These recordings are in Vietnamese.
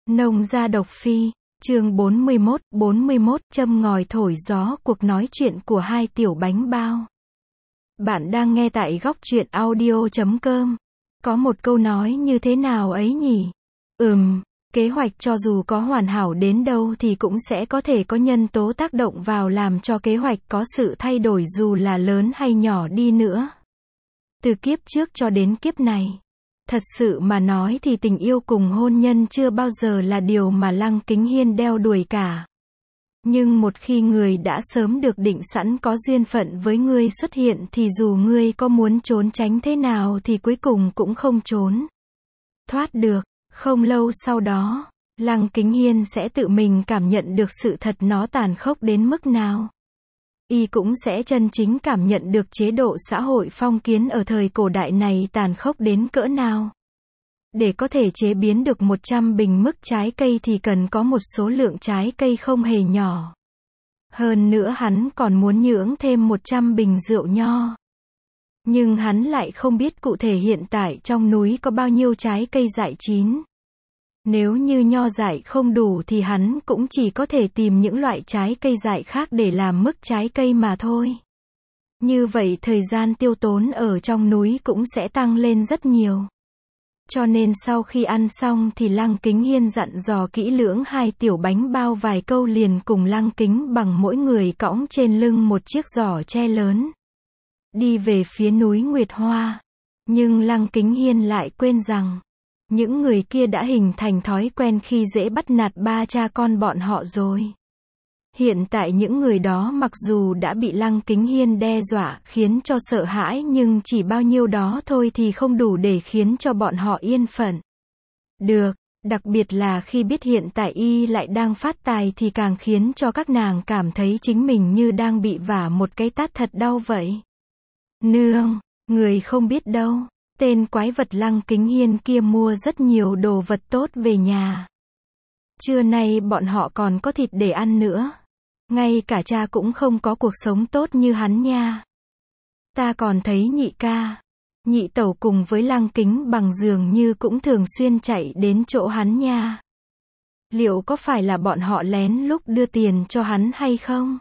Nông gia độc phi, chương 41, châm ngòi thổi gió cuộc nói chuyện của hai tiểu bánh bao. Bạn đang nghe tại góc truyện audio.com. Có một câu nói như thế nào ấy nhỉ? Kế hoạch cho dù có hoàn hảo đến đâu thì cũng sẽ có thể có nhân tố tác động vào làm cho kế hoạch có sự thay đổi dù là lớn hay nhỏ đi nữa. Từ kiếp trước cho đến kiếp này. Thật sự mà nói thì tình yêu cùng hôn nhân chưa bao giờ là điều mà Lăng Kính Hiên đeo đuổi cả. Nhưng một khi người đã sớm được định sẵn có duyên phận với ngươi xuất hiện thì dù ngươi có muốn trốn tránh thế nào thì cuối cùng cũng không trốn thoát được. Không lâu sau đó, Lăng Kính Hiên sẽ tự mình cảm nhận được sự thật nó tàn khốc đến mức nào. Y cũng sẽ chân chính cảm nhận được chế độ xã hội phong kiến ở thời cổ đại này tàn khốc đến cỡ nào. Để có thể chế biến được 100 bình mức trái cây thì cần có một số lượng trái cây không hề nhỏ. Hơn nữa hắn còn muốn nhưỡng thêm 100 bình rượu nho. Nhưng hắn lại không biết cụ thể hiện tại trong núi có bao nhiêu trái cây dại chín. Nếu như nho dại không đủ thì hắn cũng chỉ có thể tìm những loại trái cây dại khác để làm mức trái cây mà thôi. Như vậy thời gian tiêu tốn ở trong núi cũng sẽ tăng lên rất nhiều. Cho nên sau khi ăn xong thì Lăng Kính Hiên dặn dò kỹ lưỡng hai tiểu bánh bao vài câu liền cùng Lăng Kính bằng mỗi người cõng trên lưng một chiếc giỏ tre lớn. Đi về phía núi Nguyệt Hoa. Nhưng Lăng Kính Hiên lại quên rằng những người kia đã hình thành thói quen khi dễ bắt nạt ba cha con bọn họ rồi. Hiện tại những người đó mặc dù đã bị Lăng Kính Hiên đe dọa khiến cho sợ hãi nhưng chỉ bao nhiêu đó thôi thì không đủ để khiến cho bọn họ yên phận. Được, đặc biệt là khi biết hiện tại y lại đang phát tài thì càng khiến cho các nàng cảm thấy chính mình như đang bị vả một cái tát thật đau vậy. Nương, người không biết đâu. Tên quái vật Lăng Kính Hiên kia mua rất nhiều đồ vật tốt về nhà. Trưa nay bọn họ còn có thịt để ăn nữa. Ngay cả cha cũng không có cuộc sống tốt như hắn nha. Ta còn thấy nhị ca, nhị tẩu cùng với Lăng Kính bằng dường như cũng thường xuyên chạy đến chỗ hắn nha. Liệu có phải là bọn họ lén lút đưa tiền cho hắn hay không?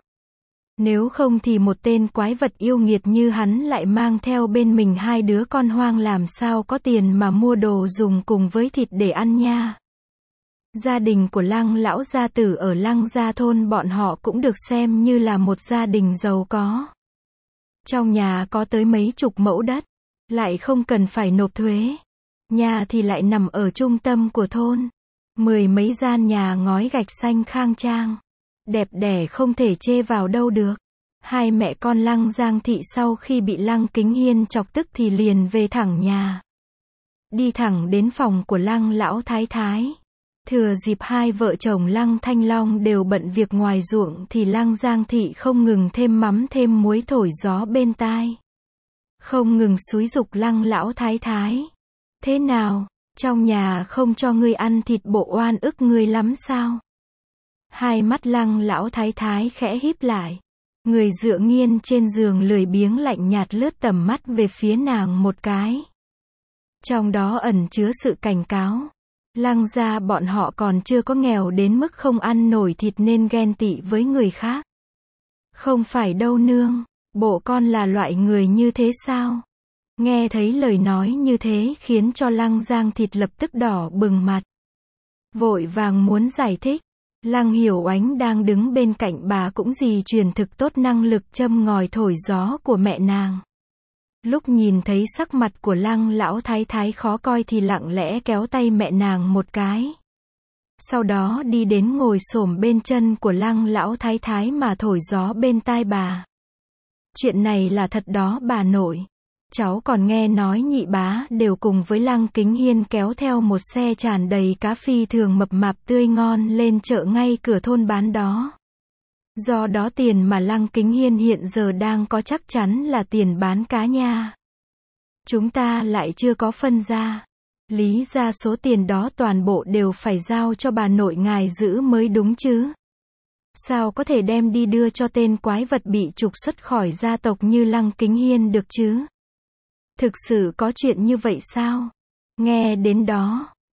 Nếu không thì một tên quái vật yêu nghiệt như hắn lại mang theo bên mình hai đứa con hoang làm sao có tiền mà mua đồ dùng cùng với thịt để ăn nha. Gia đình của Lăng lão gia tử ở Lăng gia thôn bọn họ cũng được xem như là một gia đình giàu có. Trong nhà có tới mấy chục mẫu đất, lại không cần phải nộp thuế. Nhà thì lại nằm ở trung tâm của thôn. 10 mấy gian nhà ngói gạch xanh khang trang. Đẹp đẽ không thể chê vào đâu được. Hai mẹ con Lăng Giang Thị sau khi bị Lăng Kính Hiên chọc tức thì liền về thẳng nhà. Đi thẳng đến phòng của Lăng lão thái thái. Thừa dịp hai vợ chồng Lăng Thanh Long đều bận việc ngoài ruộng thì Lăng Giang Thị không ngừng thêm mắm thêm muối thổi gió bên tai. Không ngừng xúi giục Lăng lão thái thái. Thế nào, trong nhà không cho ngươi ăn thịt bộ oan ức ngươi lắm sao? Hai mắt Lăng lão thái thái khẽ híp lại. Người dựa nghiêng trên giường lười biếng lạnh nhạt lướt tầm mắt về phía nàng một cái. Trong đó ẩn chứa sự cảnh cáo. Lăng gia bọn họ còn chưa có nghèo đến mức không ăn nổi thịt nên ghen tị với người khác. Không phải đâu nương, bộ con là loại người như thế sao? Nghe thấy lời nói như thế khiến cho Lăng Giang Thịt lập tức đỏ bừng mặt. Vội vàng muốn giải thích. Lăng Hiểu Oánh đang đứng bên cạnh bà cũng gì truyền thực tốt năng lực châm ngòi thổi gió của mẹ nàng. Lúc nhìn thấy sắc mặt của Lăng lão thái thái khó coi thì lặng lẽ kéo tay mẹ nàng một cái. Sau đó đi đến ngồi xổm bên chân của Lăng lão thái thái mà thổi gió bên tai bà. Chuyện này là thật đó bà nội. Cháu còn nghe nói nhị bá đều cùng với Lăng Kính Hiên kéo theo một xe tràn đầy cá phi thường mập mạp tươi ngon lên chợ ngay cửa thôn bán đó. Do đó tiền mà Lăng Kính Hiên hiện giờ đang có chắc chắn là tiền bán cá nha. Chúng ta lại chưa có phân ra. Lý ra số tiền đó toàn bộ đều phải giao cho bà nội ngài giữ mới đúng chứ. Sao có thể đem đi đưa cho tên quái vật bị trục xuất khỏi gia tộc như Lăng Kính Hiên được chứ? Thực sự có chuyện như vậy sao? Nghe đến đó,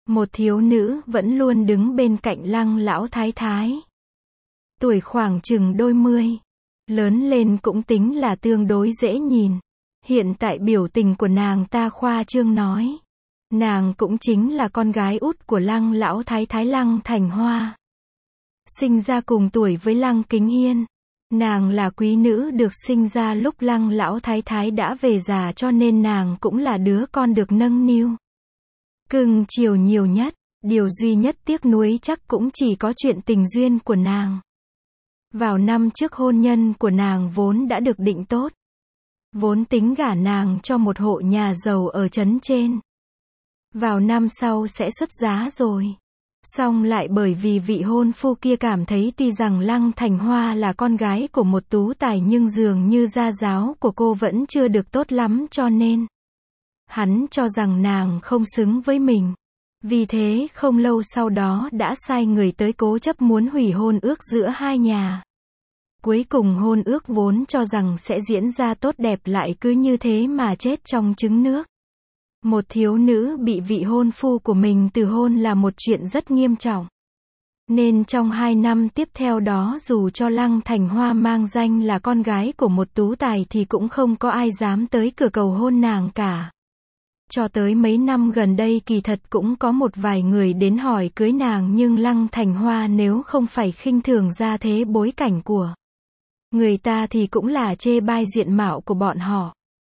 Một thiếu nữ vẫn luôn đứng bên cạnh Lăng lão thái thái. Tuổi khoảng chừng đôi mươi. Lớn lên cũng tính là tương đối dễ nhìn. Hiện tại biểu tình của nàng ta khoa trương nói. Nàng cũng chính là con gái út của Lăng lão thái thái Lăng Thành Hoa. Sinh ra cùng tuổi với Lăng Kính Hiên. Nàng là quý nữ được sinh ra lúc Lăng lão thái thái đã về già, cho nên nàng cũng là đứa con được nâng niu cưng chiều nhiều nhất. Điều duy nhất tiếc nuối chắc cũng chỉ có chuyện tình duyên của nàng. Vào năm trước hôn nhân của nàng vốn đã được định tốt. Vốn tính gả nàng cho một hộ nhà giàu ở trấn trên. Vào năm sau sẽ xuất giá rồi. Song lại bởi vì vị hôn phu kia cảm thấy tuy rằng Lăng Thành Hoa là con gái của một tú tài nhưng dường như gia giáo của cô vẫn chưa được tốt lắm, cho nên hắn cho rằng nàng không xứng với mình. Vì thế không lâu sau đó đã sai người tới cố chấp muốn hủy hôn ước giữa hai nhà. Cuối cùng hôn ước vốn cho rằng sẽ diễn ra tốt đẹp lại cứ như thế mà chết trong trứng nước. Một thiếu nữ bị vị hôn phu của mình từ hôn là một chuyện rất nghiêm trọng. Nên trong 2 năm tiếp theo đó dù cho Lăng Thành Hoa mang danh là con gái của một tú tài thì cũng không có ai dám tới cửa cầu hôn nàng cả. Cho tới mấy năm gần đây kỳ thật cũng có một vài người đến hỏi cưới nàng, nhưng Lăng Thành Hoa nếu không phải khinh thường gia thế bối cảnh của người ta thì cũng là chê bai diện mạo của bọn họ.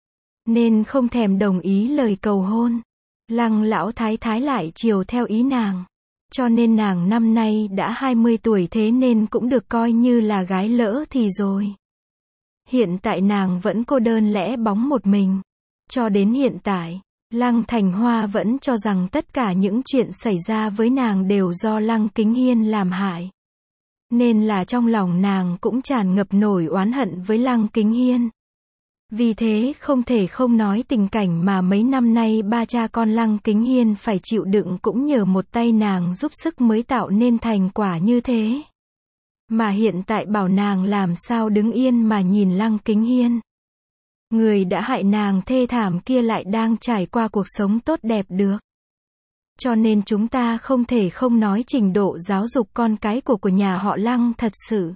Nên không thèm đồng ý lời cầu hôn. Lăng lão thái thái lại chiều theo ý nàng. Cho nên nàng năm nay đã 20 tuổi, thế nên cũng được coi như là gái lỡ thì rồi. Hiện tại nàng vẫn cô đơn lẻ bóng một mình. Cho đến hiện tại, Lăng Thành Hoa vẫn cho rằng tất cả những chuyện xảy ra với nàng đều do Lăng Kính Hiên làm hại. Nên là trong lòng nàng cũng tràn ngập nổi oán hận với Lăng Kính Hiên. Vì thế không thể không nói tình cảnh mà mấy năm nay ba cha con Lăng Kính Hiên phải chịu đựng cũng nhờ một tay nàng giúp sức mới tạo nên thành quả như thế. Mà hiện tại bảo nàng làm sao đứng yên mà nhìn Lăng Kính Hiên, người đã hại nàng thê thảm kia, lại đang trải qua cuộc sống tốt đẹp được. Cho nên chúng ta không thể không nói trình độ giáo dục con cái của nhà họ Lăng thật sự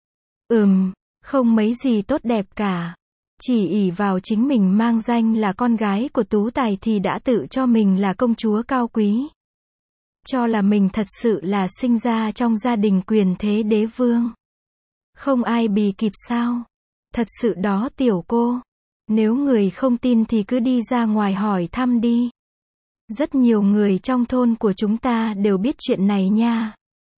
không mấy gì tốt đẹp cả. Chỉ ỷ vào chính mình mang danh là con gái của tú tài thì đã tự cho mình là công chúa cao quý. Cho là mình thật sự là sinh ra trong gia đình quyền thế đế vương. Không ai bì kịp sao? Thật sự đó tiểu cô. Nếu người không tin thì cứ đi ra ngoài hỏi thăm đi. Rất nhiều người trong thôn của chúng ta đều biết chuyện này nha.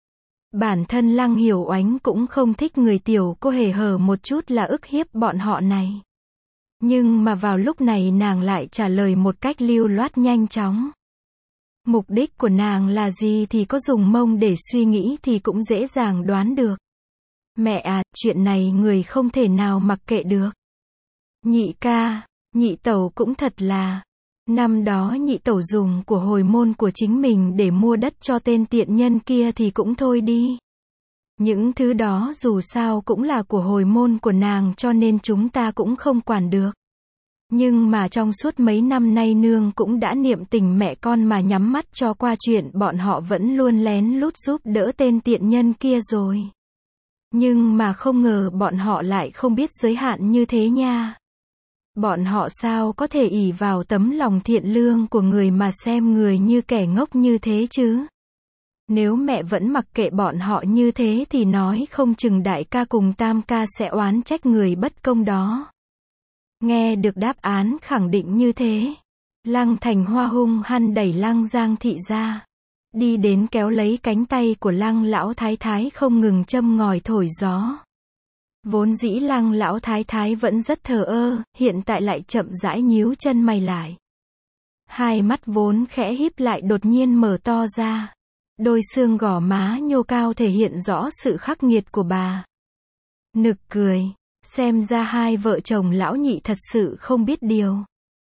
Bản thân Lăng Hiểu Oánh cũng không thích người tiểu cô hề hở một chút là ức hiếp bọn họ này. Nhưng mà vào lúc này nàng lại trả lời một cách lưu loát nhanh chóng. Mục đích của nàng là gì thì có dùng mông để suy nghĩ thì cũng dễ dàng đoán được. Mẹ à, chuyện này người không thể nào mặc kệ được. Nhị ca, nhị tẩu cũng thật là. Năm đó nhị tẩu dùng của hồi môn của chính mình để mua đất cho tên tiện nhân kia thì cũng thôi đi. Những thứ đó dù sao cũng là của hồi môn của nàng, cho nên chúng ta cũng không quản được. Nhưng mà trong suốt mấy năm nay nương cũng đã niệm tình mẹ con mà nhắm mắt cho qua chuyện bọn họ vẫn luôn lén lút giúp đỡ tên tiện nhân kia rồi. Nhưng mà không ngờ bọn họ lại không biết giới hạn như thế nha. Bọn họ sao có thể ỷ vào tấm lòng thiện lương của người mà xem người như kẻ ngốc như thế chứ? Nếu mẹ vẫn mặc kệ bọn họ như thế thì nói không chừng đại ca cùng tam ca sẽ oán trách người bất công đó. Nghe được đáp án khẳng định như thế, Lăng Thành Hoa hung hăng đẩy Lăng Giang Thị ra. Đi đến kéo lấy cánh tay của Lăng lão thái thái không ngừng châm ngòi thổi gió. Vốn dĩ Lăng lão thái thái vẫn rất thờ ơ, hiện tại lại chậm rãi nhíu chân mày lại. Hai mắt vốn khẽ híp lại đột nhiên mở to ra. Đôi xương gò má nhô cao thể hiện rõ sự khắc nghiệt của bà. Nực cười, xem ra hai vợ chồng lão nhị thật sự không biết điều.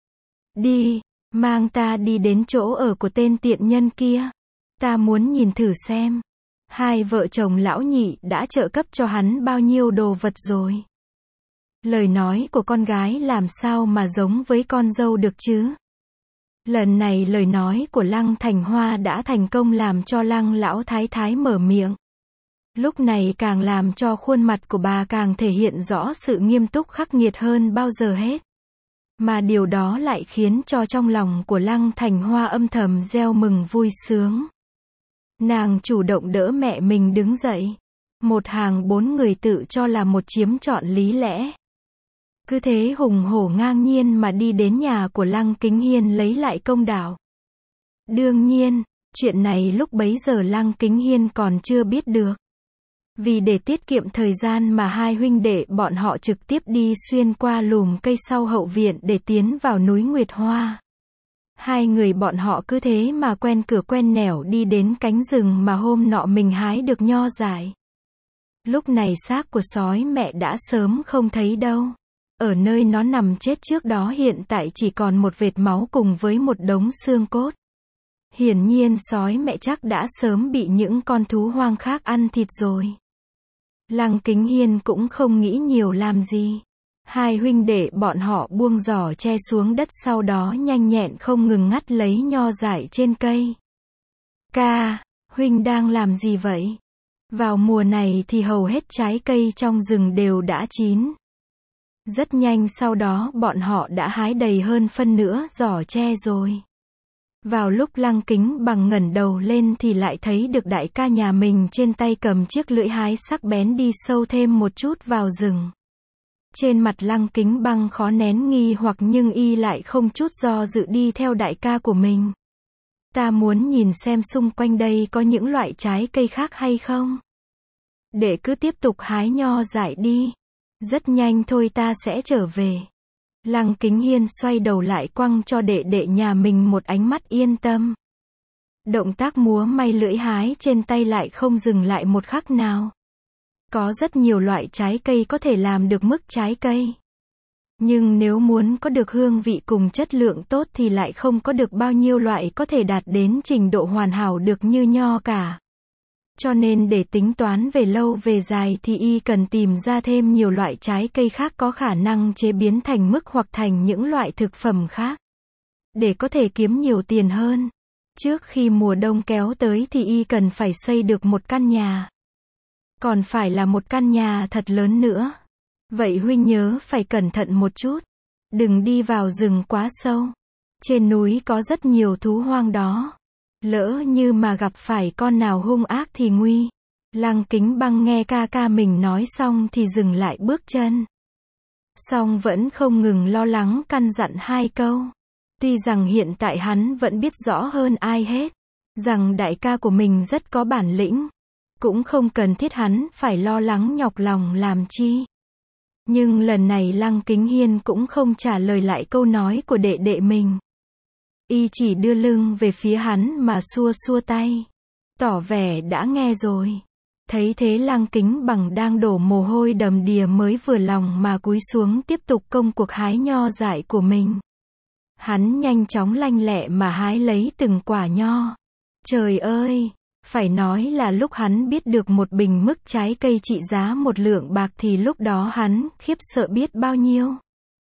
Đi, mang ta đi đến chỗ ở của tên tiện nhân kia. Ta muốn nhìn thử xem. Hai vợ chồng lão nhị đã trợ cấp cho hắn bao nhiêu đồ vật rồi. Lời nói của con gái làm sao mà giống với con dâu được chứ? Lần này lời nói của Lăng Thành Hoa đã thành công làm cho Lăng lão thái thái mở miệng. Lúc này càng làm cho khuôn mặt của bà càng thể hiện rõ sự nghiêm túc khắc nghiệt hơn bao giờ hết. Mà điều đó lại khiến cho trong lòng của Lăng Thành Hoa âm thầm reo mừng vui sướng. Nàng chủ động đỡ mẹ mình đứng dậy. Một hàng 4 người tự cho là một chiếm trọn lý lẽ. Cứ thế hùng hổ ngang nhiên mà đi đến nhà của Lăng Kính Hiên lấy lại công đạo. Đương nhiên, chuyện này lúc bấy giờ Lăng Kính Hiên còn chưa biết được. Vì để tiết kiệm thời gian mà hai huynh đệ bọn họ trực tiếp đi xuyên qua lùm cây sau hậu viện để tiến vào núi Nguyệt Hoa. Hai người bọn họ cứ thế mà quen cửa quen nẻo đi đến cánh rừng mà hôm nọ mình hái được nho dại. Lúc này xác của sói mẹ đã sớm không thấy đâu. Ở nơi nó nằm chết trước đó hiện tại chỉ còn một vệt máu cùng với một đống xương cốt. Hiển nhiên sói mẹ chắc đã sớm bị những con thú hoang khác ăn thịt rồi. Lăng Kính Hiên cũng không nghĩ nhiều làm gì. Hai huynh đệ bọn họ buông giỏ tre xuống đất sau đó nhanh nhẹn không ngừng ngắt lấy nho dại trên cây. Ca, huynh đang làm gì vậy? Vào mùa này thì hầu hết trái cây trong rừng đều đã chín. Rất nhanh sau đó bọn họ đã hái đầy hơn phân nửa giỏ tre rồi. Vào lúc Lăng Kính Bằng ngẩng đầu lên thì lại thấy được đại ca nhà mình trên tay cầm chiếc lưỡi hái sắc bén đi sâu thêm một chút vào rừng. Trên mặt Lăng Kính Bằng khó nén nghi hoặc nhưng y lại không chút do dự đi theo đại ca của mình. Ta muốn nhìn xem xung quanh đây có những loại trái cây khác hay không. Để cứ tiếp tục hái nho dại đi. Rất nhanh thôi ta sẽ trở về. Lăng Kính Hiên xoay đầu lại quăng cho đệ đệ nhà mình một ánh mắt yên tâm. Động tác múa may lưỡi hái trên tay lại không dừng lại một khắc nào. Có rất nhiều loại trái cây có thể làm được mức trái cây. Nhưng nếu muốn có được hương vị cùng chất lượng tốt thì lại không có được bao nhiêu loại có thể đạt đến trình độ hoàn hảo được như nho cả. Cho nên để tính toán về lâu về dài thì y cần tìm ra thêm nhiều loại trái cây khác có khả năng chế biến thành mứt hoặc thành những loại thực phẩm khác. Để có thể kiếm nhiều tiền hơn. Trước khi mùa đông kéo tới thì y cần phải xây được một căn nhà. Còn phải là một căn nhà thật lớn nữa. Vậy huynh nhớ phải cẩn thận một chút. Đừng đi vào rừng quá sâu. Trên núi có rất nhiều thú hoang đó. Lỡ như mà gặp phải con nào hung ác thì nguy. Lăng Kính Bằng nghe ca ca mình nói xong thì dừng lại bước chân. Song vẫn không ngừng lo lắng căn dặn hai câu. Tuy rằng hiện tại hắn vẫn biết rõ hơn ai hết. Rằng đại ca của mình rất có bản lĩnh. Cũng không cần thiết hắn phải lo lắng nhọc lòng làm chi. Nhưng lần này Lăng Kính Hiên cũng không trả lời lại câu nói của đệ đệ mình. Y chỉ đưa lưng về phía hắn mà xua xua tay. Tỏ vẻ đã nghe rồi. Thấy thế Lăng Kính Bằng đang đổ mồ hôi đầm đìa mới vừa lòng mà cúi xuống tiếp tục công cuộc hái nho dại của mình. Hắn nhanh chóng lanh lẹ mà hái lấy từng quả nho. Trời ơi! Phải nói là lúc hắn biết được một bình mứt trái cây trị giá 1 lượng bạc thì lúc đó hắn khiếp sợ biết bao nhiêu.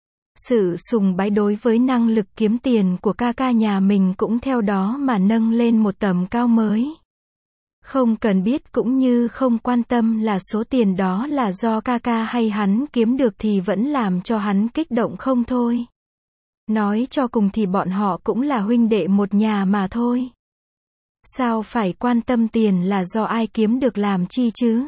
Sự sùng bái đối với năng lực kiếm tiền của ca ca nhà mình cũng theo đó mà nâng lên một tầm cao mới. Không cần biết cũng như không quan tâm là số tiền đó là do ca ca hay hắn kiếm được thì vẫn làm cho hắn kích động không thôi. Nói cho cùng thì bọn họ cũng là huynh đệ một nhà mà thôi. Sao phải quan tâm tiền là do ai kiếm được làm chi chứ?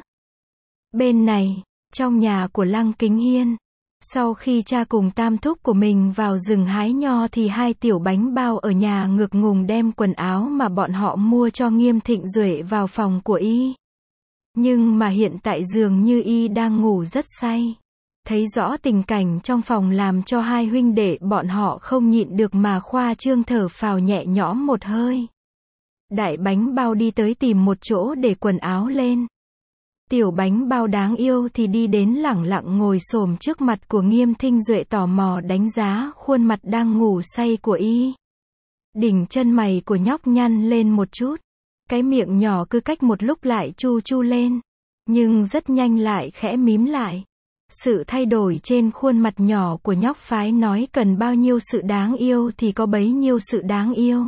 Bên này, trong nhà của Lăng Kính Hiên, sau khi cha cùng tam thúc của mình vào rừng hái nho thì hai tiểu bánh bao ở nhà ngược ngùng đem quần áo mà bọn họ mua cho Nghiêm Thịnh Duệ vào phòng của y. Nhưng mà hiện tại dường như y đang ngủ rất say. Thấy rõ tình cảnh trong phòng làm cho hai huynh đệ bọn họ không nhịn được mà khoa trương thở phào nhẹ nhõm một hơi. Đại bánh bao đi tới tìm một chỗ để quần áo lên. Tiểu bánh bao đáng yêu thì đi đến lẳng lặng ngồi xổm trước mặt của Nghiêm Thịnh Duệ tò mò đánh giá khuôn mặt đang ngủ say của y. Đỉnh chân mày của nhóc nhăn lên một chút. Cái miệng nhỏ cứ cách một lúc lại chu chu lên. Nhưng rất nhanh lại khẽ mím lại. Sự thay đổi trên khuôn mặt nhỏ của nhóc phái nói cần bao nhiêu sự đáng yêu thì có bấy nhiêu sự đáng yêu.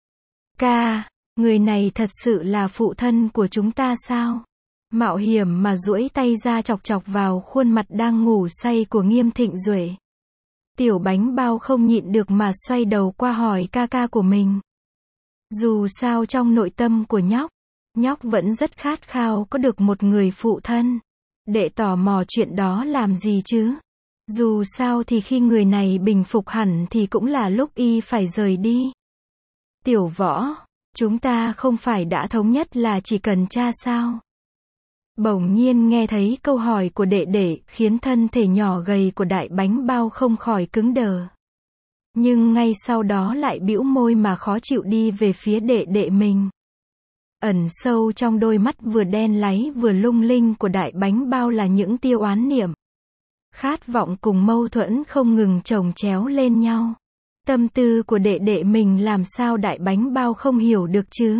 Ca, người này thật sự là phụ thân của chúng ta sao? Mạo hiểm mà duỗi tay ra chọc chọc vào khuôn mặt đang ngủ say của Nghiêm Thịnh Duệ. Tiểu bánh bao không nhịn được mà xoay đầu qua hỏi ca ca của mình. Dù sao trong nội tâm của nhóc vẫn rất khát khao có được một người phụ thân. Đệ tò mò chuyện đó làm gì chứ? Dù sao thì khi người này bình phục hẳn thì cũng là lúc y phải rời đi. Tiểu Võ, chúng ta không phải đã thống nhất là chỉ cần cha sao? Bỗng nhiên nghe thấy câu hỏi của đệ đệ khiến thân thể nhỏ gầy của đại bánh bao không khỏi cứng đờ. Nhưng ngay sau đó lại bĩu môi mà khó chịu đi về phía đệ đệ mình. Ẩn sâu trong đôi mắt vừa đen láy vừa lung linh của đại bánh bao là những tia oán niệm. Khát vọng cùng mâu thuẫn không ngừng chồng chéo lên nhau. Tâm tư của đệ đệ mình làm sao đại bánh bao không hiểu được chứ?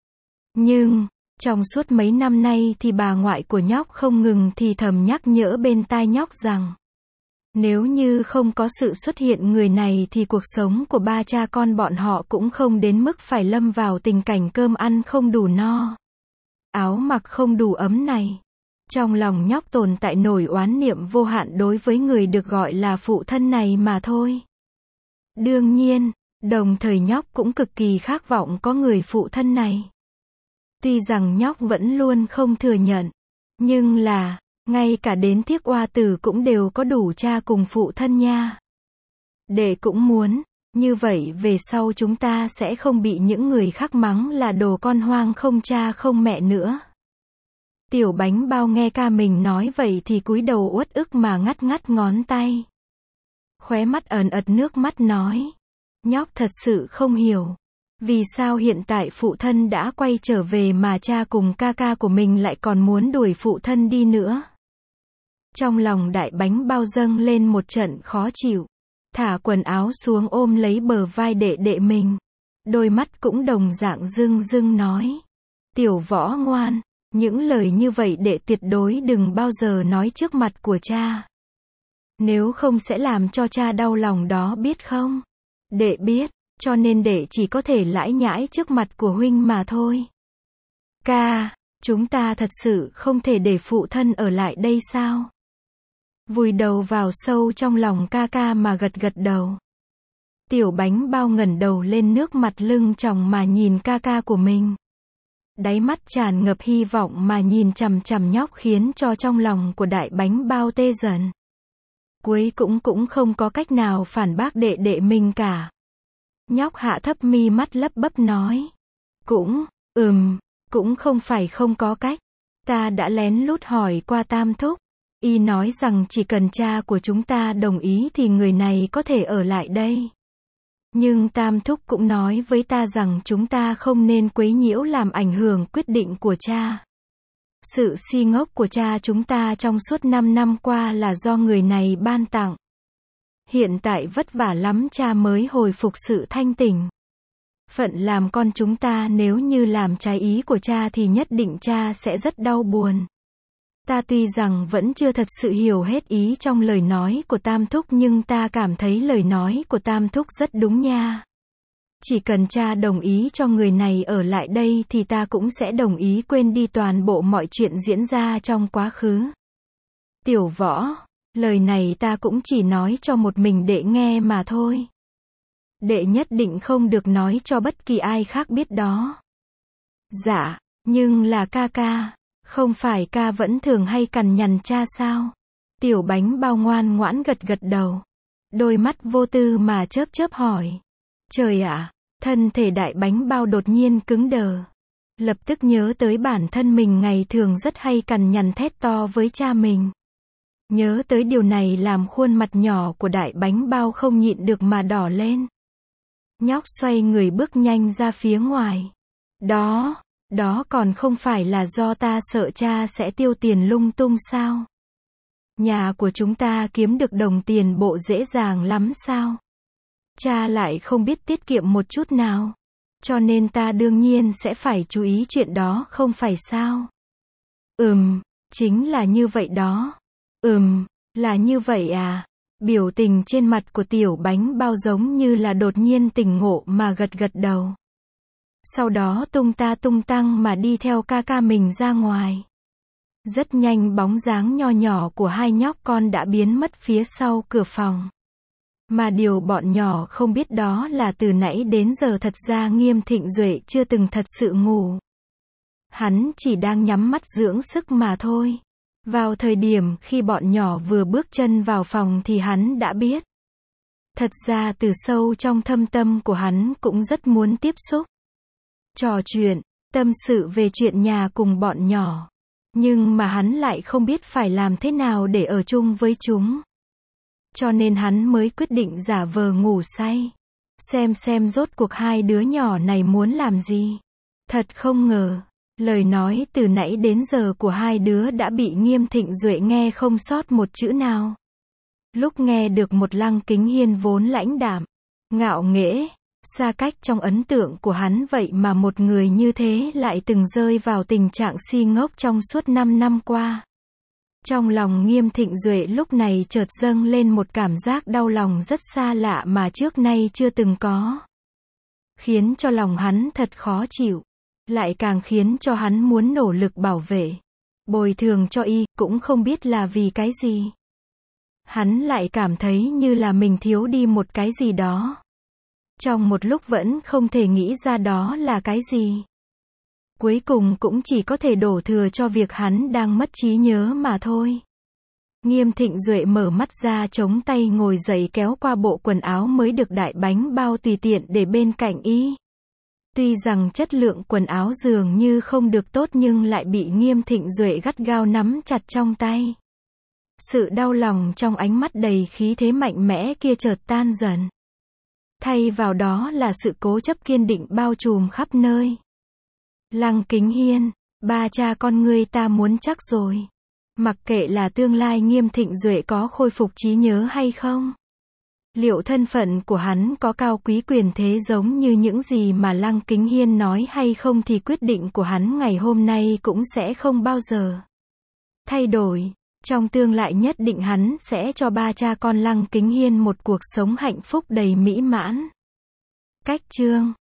Nhưng, trong suốt mấy năm nay thì bà ngoại của nhóc không ngừng thì thầm nhắc nhở bên tai nhóc rằng nếu như không có sự xuất hiện người này thì cuộc sống của ba cha con bọn họ cũng không đến mức phải lâm vào tình cảnh cơm ăn không đủ no, áo mặc không đủ ấm này. Trong lòng nhóc tồn tại nỗi oán niệm vô hạn đối với người được gọi là phụ thân này mà thôi. Đương nhiên, đồng thời nhóc cũng cực kỳ khát vọng có người phụ thân này. Tuy rằng nhóc vẫn luôn không thừa nhận, nhưng là, ngay cả đến Thiếc Oa Tử cũng đều có đủ cha cùng phụ thân nha. Đệ cũng muốn, như vậy về sau chúng ta sẽ không bị những người khác mắng là đồ con hoang không cha không mẹ nữa. Tiểu bánh bao nghe ca mình nói vậy thì cúi đầu uất ức mà ngắt ngắt ngón tay. Khóe mắt ẩn ẩn nước mắt nói. Nhóc thật sự không hiểu. Vì sao hiện tại phụ thân đã quay trở về mà cha cùng ca ca của mình lại còn muốn đuổi phụ thân đi nữa. Trong lòng đại bánh bao dâng lên một trận khó chịu. Thả quần áo xuống ôm lấy bờ vai đệ đệ mình. Đôi mắt cũng đồng dạng rưng rưng nói. Tiểu Võ ngoan, những lời như vậy đệ tuyệt đối đừng bao giờ nói trước mặt của cha. Nếu không sẽ làm cho cha đau lòng đó biết không? Đệ biết, cho nên đệ chỉ có thể lãi nhãi trước mặt của huynh mà thôi. Ca, chúng ta thật sự không thể để phụ thân ở lại đây sao? Vùi đầu vào sâu trong lòng ca ca mà gật gật đầu. Tiểu bánh bao ngẩng đầu lên nước mặt lưng tròng mà nhìn ca ca của mình. Đáy mắt tràn ngập hy vọng mà nhìn chằm chằm nhóc khiến cho trong lòng của đại bánh bao tê dần. Cuối cũng không có cách nào phản bác đệ đệ mình cả. Nhóc hạ thấp mi mắt lấp bấp nói. Cũng không phải không có cách. Ta đã lén lút hỏi qua Tam Thúc. Y nói rằng chỉ cần cha của chúng ta đồng ý thì người này có thể ở lại đây. Nhưng Tam Thúc cũng nói với ta rằng chúng ta không nên quấy nhiễu làm ảnh hưởng quyết định của cha. Sự si ngốc của cha chúng ta trong suốt 5 năm qua là do người này ban tặng. Hiện tại vất vả lắm cha mới hồi phục sự thanh tỉnh. Phận làm con chúng ta nếu như làm trái ý của cha thì nhất định cha sẽ rất đau buồn. Ta tuy rằng vẫn chưa thật sự hiểu hết ý trong lời nói của Tam Thúc nhưng ta cảm thấy lời nói của Tam Thúc rất đúng nha. Chỉ cần cha đồng ý cho người này ở lại đây thì ta cũng sẽ đồng ý quên đi toàn bộ mọi chuyện diễn ra trong quá khứ. Tiểu Võ, lời này ta cũng chỉ nói cho một mình đệ nghe mà thôi. Đệ nhất định không được nói cho bất kỳ ai khác biết đó. Dạ, nhưng là ca, không phải ca vẫn thường hay cằn nhằn cha sao? Tiểu bánh bao ngoan ngoãn gật gật đầu. Đôi mắt vô tư mà chớp hỏi. Trời ạ, thân thể đại bánh bao đột nhiên cứng đờ. Lập tức nhớ tới bản thân mình ngày thường rất hay cằn nhằn thét to với cha mình. Nhớ tới điều này làm khuôn mặt nhỏ của đại bánh bao không nhịn được mà đỏ lên. Nhóc xoay người bước nhanh ra phía ngoài. Đó còn không phải là do ta sợ cha sẽ tiêu tiền lung tung sao? Nhà của chúng ta kiếm được đồng tiền bộ dễ dàng lắm sao? Cha lại không biết tiết kiệm một chút nào. Cho nên ta đương nhiên sẽ phải chú ý chuyện đó không phải sao? Chính là như vậy đó. Là như vậy à? Biểu tình trên mặt của tiểu bánh bao giống như là đột nhiên tỉnh ngộ mà gật gật đầu. Sau đó tung ta tung tăng mà đi theo ca ca mình ra ngoài. Rất nhanh bóng dáng nho nhỏ của hai nhóc con đã biến mất phía sau cửa phòng. Mà điều bọn nhỏ không biết đó là từ nãy đến giờ thật ra Nghiêm Thịnh Duệ chưa từng thật sự ngủ. Hắn chỉ đang nhắm mắt dưỡng sức mà thôi. Vào thời điểm khi bọn nhỏ vừa bước chân vào phòng thì hắn đã biết. Thật ra từ sâu trong thâm tâm của hắn cũng rất muốn tiếp xúc, trò chuyện, tâm sự về chuyện nhà cùng bọn nhỏ. Nhưng mà hắn lại không biết phải làm thế nào để ở chung với chúng. Cho nên hắn mới quyết định giả vờ ngủ say. Xem rốt cuộc hai đứa nhỏ này muốn làm gì. Thật không ngờ, lời nói từ nãy đến giờ của hai đứa đã bị Nghiêm Thịnh Duệ nghe không sót một chữ nào. Lúc nghe được một Lăng Kính Hiên vốn lãnh đạm, ngạo nghễ, xa cách trong ấn tượng của hắn, vậy mà một người như thế lại từng rơi vào tình trạng si ngốc trong suốt 5 năm qua. Trong lòng Nghiêm Thịnh Duệ lúc này chợt dâng lên một cảm giác đau lòng rất xa lạ mà trước nay chưa từng có. Khiến cho lòng hắn thật khó chịu. Lại càng khiến cho hắn muốn nỗ lực bảo vệ, bồi thường cho y, cũng không biết là vì cái gì. Hắn lại cảm thấy như là mình thiếu đi một cái gì đó. Trong một lúc vẫn không thể nghĩ ra đó là cái gì. Cuối cùng cũng chỉ có thể đổ thừa cho việc hắn đang mất trí nhớ mà thôi. Nghiêm Thịnh Duệ mở mắt ra chống tay ngồi dậy kéo qua bộ quần áo mới được đại bánh bao tùy tiện để bên cạnh y. Tuy rằng chất lượng quần áo dường như không được tốt nhưng lại bị Nghiêm Thịnh Duệ gắt gao nắm chặt trong tay. Sự đau lòng trong ánh mắt đầy khí thế mạnh mẽ kia chợt tan dần. Thay vào đó là sự cố chấp kiên định bao trùm khắp nơi. Lăng Kính Hiên, ba cha con ngươi ta muốn chắc rồi. Mặc kệ là tương lai Nghiêm Thịnh Duệ có khôi phục trí nhớ hay không. Liệu thân phận của hắn có cao quý quyền thế giống như những gì mà Lăng Kính Hiên nói hay không thì quyết định của hắn ngày hôm nay cũng sẽ không bao giờ thay đổi. Trong tương lai nhất định hắn sẽ cho ba cha con Lăng Kính Hiên một cuộc sống hạnh phúc đầy mỹ mãn. Cách chương